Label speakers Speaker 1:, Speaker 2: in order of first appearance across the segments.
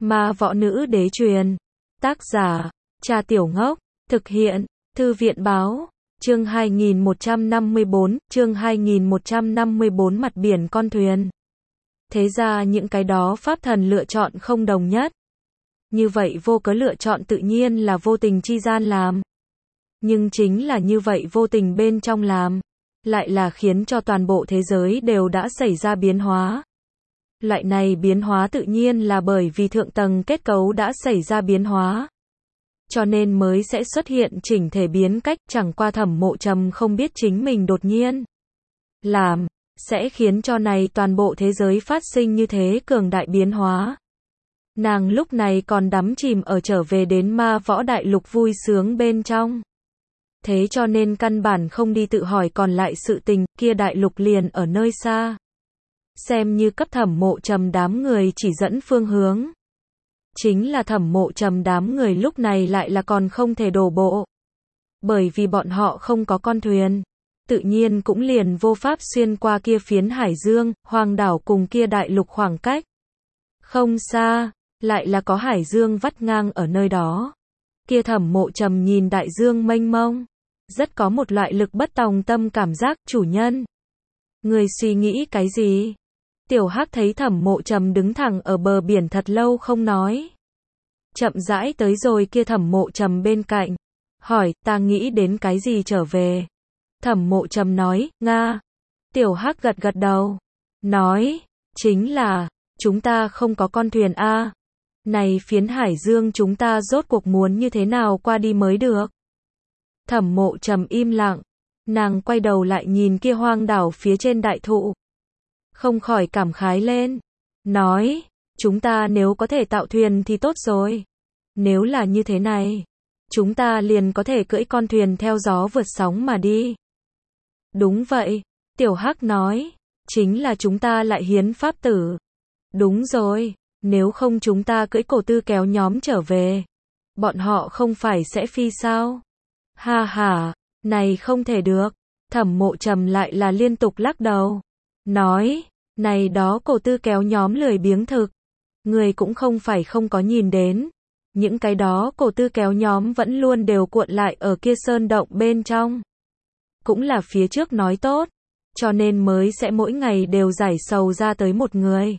Speaker 1: Ma võ nữ đế truyền. Tác giả, Cha Tiểu Ngốc. Thực hiện, Thư viện báo. Chương 2154, mặt biển con thuyền. Thế ra những cái đó pháp thần lựa chọn không đồng nhất. Như vậy vô cớ lựa chọn tự nhiên là vô tình chi gian làm. Nhưng chính là như vậy vô tình bên trong làm, lại là khiến cho toàn bộ thế giới đều đã xảy ra biến hóa. Loại này biến hóa tự nhiên là bởi vì thượng tầng kết cấu đã xảy ra biến hóa. Cho nên mới sẽ xuất hiện chỉnh thể biến cách, chẳng qua Thẩm Mộ Trầm không biết chính mình đột nhiên làm, sẽ khiến cho này toàn bộ thế giới phát sinh như thế cường đại biến hóa. Nàng lúc này còn đắm chìm ở trở về đến ma võ đại lục vui sướng bên trong. Thế cho nên căn bản không đi tự hỏi còn lại sự tình, kia đại lục liền ở nơi xa. Xem như cấp Thẩm Mộ Trầm đám người chỉ dẫn phương hướng. Chính là Thẩm Mộ Trầm đám người lúc này lại là còn không thể đổ bộ. Bởi vì bọn họ không có con thuyền. Tự nhiên cũng liền vô pháp xuyên qua kia phiến hải dương, hoang đảo cùng kia đại lục khoảng cách. Không xa, lại là có hải dương vắt ngang ở nơi đó. Kia Thẩm Mộ Trầm nhìn đại dương mênh mông. Rất có một loại lực bất tòng tâm cảm giác, chủ nhân. Người suy nghĩ cái gì? Tiểu Hắc thấy Thẩm Mộ Trầm đứng thẳng ở bờ biển thật lâu không nói. Chậm rãi tới rồi kia Thẩm Mộ Trầm bên cạnh. Hỏi, ta nghĩ đến cái gì trở về? Thẩm Mộ Trầm nói, Nga. Tiểu Hắc gật gật đầu. Nói, chính là, chúng ta không có con thuyền a. Này phiến hải dương chúng ta rốt cuộc muốn như thế nào qua đi mới được? Thẩm Mộ Trầm im lặng. Nàng quay đầu lại nhìn kia hoang đảo phía trên đại thụ. Không khỏi cảm khái lên. Nói, chúng ta nếu có thể tạo thuyền thì tốt rồi. Nếu là như thế này, chúng ta liền có thể cưỡi con thuyền theo gió vượt sóng mà đi. Đúng vậy, Tiểu Hắc nói, chính là chúng ta lại hiến pháp tử. Đúng rồi, nếu không chúng ta cưỡi cổ tư kéo nhóm trở về. Bọn họ không phải sẽ phi sao? Ha ha, này không thể được. Thẩm Mộ Trầm lại là liên tục lắc đầu. Nói, này đó cổ tư kéo nhóm lười biếng thực. Người cũng không phải không có nhìn đến. Những cái đó cổ tư kéo nhóm vẫn luôn đều cuộn lại ở kia sơn động bên trong. Cũng là phía trước nói tốt. Cho nên mới sẽ mỗi ngày đều giải sầu ra tới một người.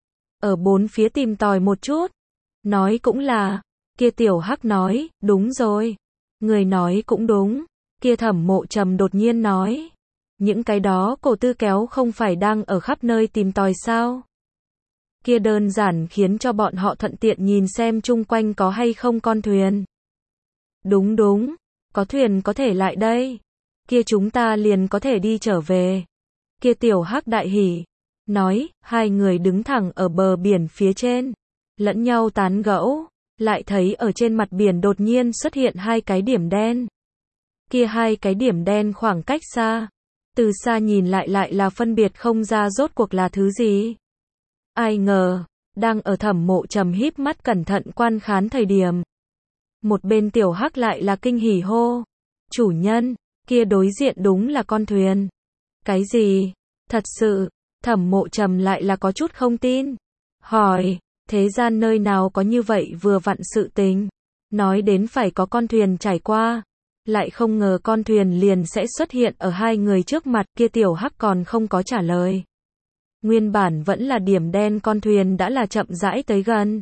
Speaker 1: Ở bốn phía tìm tòi một chút. Nói cũng là. Kia Tiểu Hắc nói, đúng rồi. Người nói cũng đúng. Kia Thẩm Mộ Trầm đột nhiên nói. Những cái đó cổ tư kéo không phải đang ở khắp nơi tìm tòi sao? Kia đơn giản khiến cho bọn họ thuận tiện nhìn xem chung quanh có hay không con thuyền. Đúng đúng, có thuyền có thể lại đây. Kia chúng ta liền có thể đi trở về. Kia Tiểu Hắc đại hỉ. Nói, hai người đứng thẳng ở bờ biển phía trên. Lẫn nhau tán gẫu. Lại thấy ở trên mặt biển đột nhiên xuất hiện hai cái điểm đen. Kia hai cái điểm đen khoảng cách xa. Từ xa nhìn lại là phân biệt không ra rốt cuộc là thứ gì. Ai ngờ, đang ở Thẩm Mộ Trầm híp mắt cẩn thận quan khán thời điểm. Một bên Tiểu Hắc lại là kinh hỉ hô. Chủ nhân, kia đối diện đúng là con thuyền. Cái gì? Thật sự, Thẩm Mộ Trầm lại là có chút không tin. Hỏi, thế gian nơi nào có như vậy vừa vặn sự tình. Nói đến phải có con thuyền trải qua. Lại không ngờ con thuyền liền sẽ xuất hiện ở hai người trước mặt, kia Tiểu Hắc còn không có trả lời. Nguyên bản vẫn là điểm đen con thuyền đã là chậm rãi tới gần.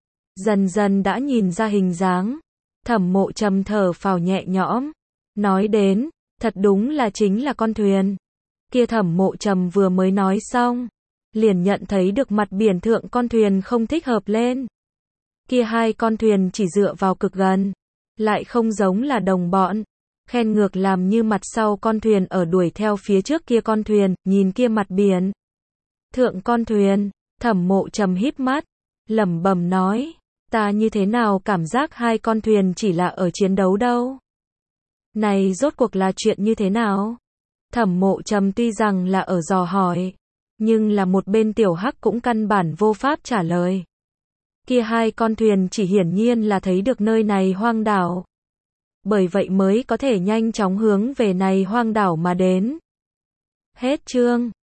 Speaker 1: Dần dần đã nhìn ra hình dáng. Thẩm Mộ Trầm thở phào nhẹ nhõm. Nói đến, thật đúng là chính là con thuyền. Kia Thẩm Mộ Trầm vừa mới nói xong. Liền nhận thấy được mặt biển thượng con thuyền không thích hợp lên. Kia hai con thuyền chỉ dựa vào cực gần. Lại không giống là đồng bọn. Khen ngược làm như mặt sau con thuyền ở đuổi theo phía trước kia con thuyền, nhìn kia mặt biển. Thượng con thuyền, Thẩm Mộ Trầm híp mắt, lẩm bẩm nói, ta như thế nào cảm giác hai con thuyền chỉ là ở chiến đấu đâu. Này rốt cuộc là chuyện như thế nào? Thẩm Mộ Trầm tuy rằng là ở dò hỏi, nhưng là một bên Tiểu Hắc cũng căn bản vô pháp trả lời. Kia hai con thuyền chỉ hiển nhiên là thấy được nơi này hoang đảo. Bởi vậy mới có thể nhanh chóng hướng về này hoang đảo mà đến. Hết chương.